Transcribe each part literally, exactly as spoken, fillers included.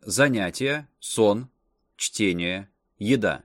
Занятия, сон, чтение, еда.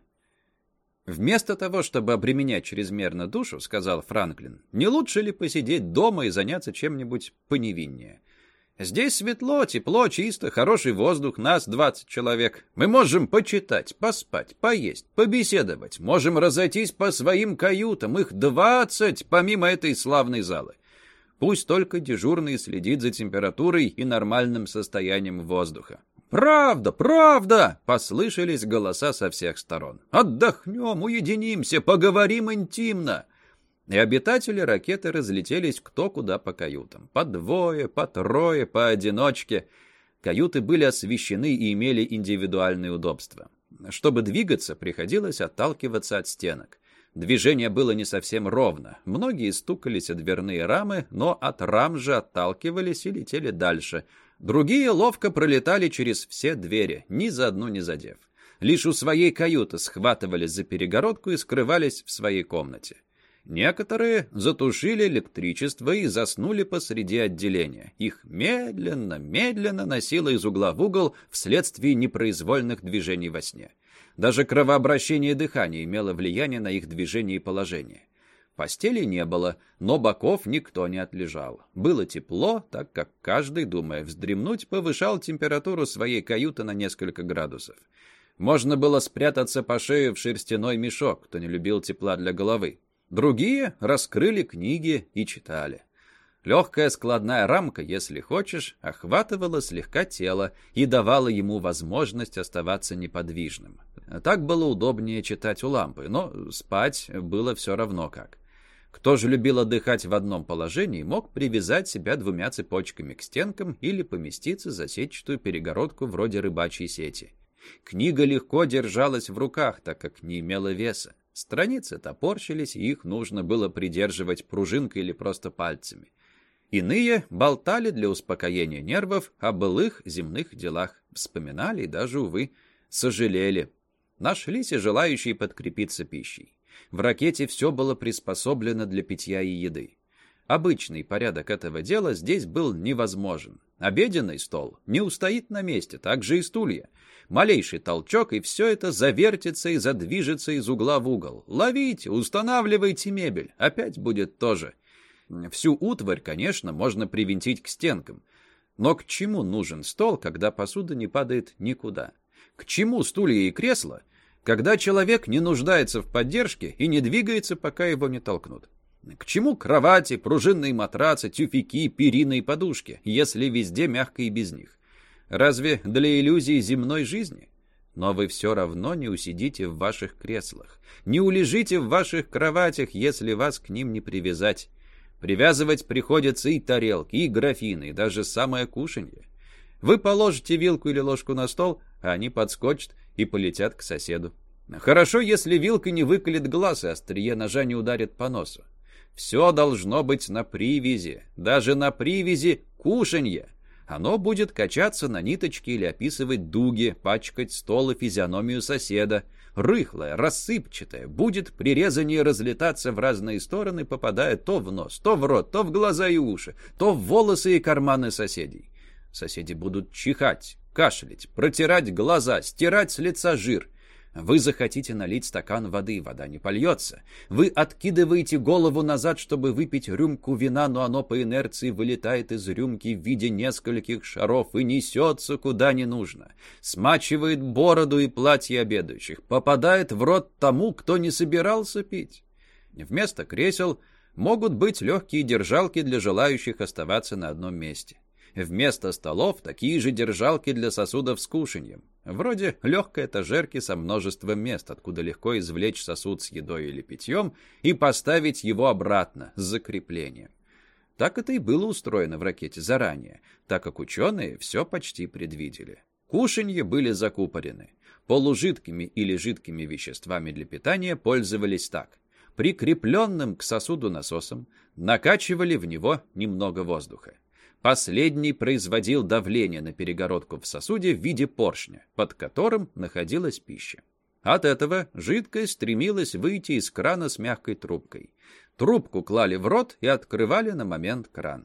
«Вместо того, чтобы обременять чрезмерно душу, — сказал Франклин, — не лучше ли посидеть дома и заняться чем-нибудь поневиннее? Здесь светло, тепло, чисто, хороший воздух, нас двадцать человек. Мы можем почитать, поспать, поесть, побеседовать, можем разойтись по своим каютам, их двадцать, помимо этой славной залы. Пусть только дежурный следит за температурой и нормальным состоянием воздуха». «Правда, правда!» — послышались голоса со всех сторон. «Отдохнем, уединимся, поговорим интимно!» И обитатели ракеты разлетелись кто куда по каютам. По двое, по трое, поодиночке. Каюты были освещены и имели индивидуальные удобства. Чтобы двигаться, приходилось отталкиваться от стенок. Движение было не совсем ровно. Многие стукались о дверные рамы, но от рам же отталкивались и летели дальше. Другие ловко пролетали через все двери, ни за одну не задев. Лишь у своей каюты схватывались за перегородку и скрывались в своей комнате. Некоторые затушили электричество и заснули посреди отделения. Их медленно, медленно носило из угла в угол вследствие непроизвольных движений во сне. Даже кровообращение дыхания имело влияние на их движение и положение. Постели не было, но боков никто не отлежал. Было тепло, так как каждый, думая вздремнуть, повышал температуру своей каюты на несколько градусов. Можно было спрятаться по шею в шерстяной мешок, кто не любил тепла для головы. Другие раскрыли книги и читали. Легкая складная рамка, если хочешь, охватывала слегка тело и давала ему возможность оставаться неподвижным. Так было удобнее читать у лампы, но спать было все равно как. Кто же любил отдыхать в одном положении, мог привязать себя двумя цепочками к стенкам или поместиться за сетчатую перегородку вроде рыбачьей сети. Книга легко держалась в руках, так как не имела веса. Страницы топорщились, и их нужно было придерживать пружинкой или просто пальцами. Иные болтали для успокоения нервов о былых земных делах, вспоминали и даже, увы, сожалели. Нашлись и желающие подкрепиться пищей. В ракете все было приспособлено для питья и еды. Обычный порядок этого дела здесь был невозможен. Обеденный стол не устоит на месте, так же и стулья. Малейший толчок, и все это завертится и задвижется из угла в угол. Ловите, устанавливайте мебель, опять будет то же. Всю утварь, конечно, можно привинтить к стенкам. Но к чему нужен стол, когда посуда не падает никуда? К чему стулья и кресла, когда человек не нуждается в поддержке и не двигается, пока его не толкнут? К чему кровати, пружинные матрацы, тюфяки, перины и подушки, если везде мягко и без них? Разве для иллюзии земной жизни? Но вы все равно не усидите в ваших креслах, не улежите в ваших кроватях, если вас к ним не привязать. Привязывать приходится и тарелки, и графины, и даже самое кушанье. Вы положите вилку или ложку на стол, а они подскочат и полетят к соседу. Хорошо, если вилка не выколет глаз, и острие ножа не ударит по носу. Все должно быть на привязи, даже на привязи кушанья. Оно будет качаться на ниточке или описывать дуги, пачкать стол и физиономию соседа. Рыхлое, рассыпчатое, будет при резании разлетаться в разные стороны, попадая то в нос, то в рот, то в глаза и уши, то в волосы и карманы соседей. Соседи будут чихать, кашлять, протирать глаза, стирать с лица жир. Вы захотите налить стакан воды, вода не польется. Вы откидываете голову назад, чтобы выпить рюмку вина, но оно по инерции вылетает из рюмки в виде нескольких шаров и несется куда не нужно. Смачивает бороду и платье обедающих, попадает в рот тому, кто не собирался пить. Вместо кресел могут быть легкие держалки для желающих оставаться на одном месте. Вместо столов такие же держалки для сосудов с кушаньем. Вроде легкой этажерки со множеством мест, откуда легко извлечь сосуд с едой или питьем и поставить его обратно с закреплением. Так это и было устроено в ракете заранее, так как ученые все почти предвидели. Кушанья были закупорены. Полужидкими или жидкими веществами для питания пользовались так. Прикрепленным к сосуду насосом накачивали в него немного воздуха. Последний производил давление на перегородку в сосуде в виде поршня, под которым находилась пища. От этого жидкость стремилась выйти из крана с мягкой трубкой. Трубку клали в рот и открывали на момент кран.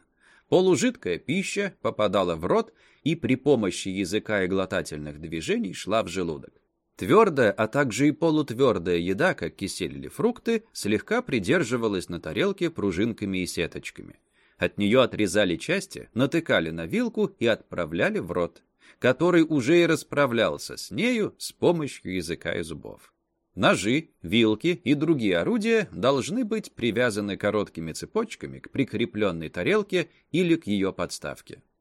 Полужидкая пища попадала в рот и при помощи языка и глотательных движений шла в желудок. Твердая, а также и полутвердая еда, как кисель или фрукты, слегка придерживалась на тарелке пружинками и сеточками. От нее отрезали части, натыкали на вилку и отправляли в рот, который уже и расправлялся с нею с помощью языка и зубов. Ножи, вилки и другие орудия должны быть привязаны короткими цепочками к прикрепленной тарелке или к ее подставке.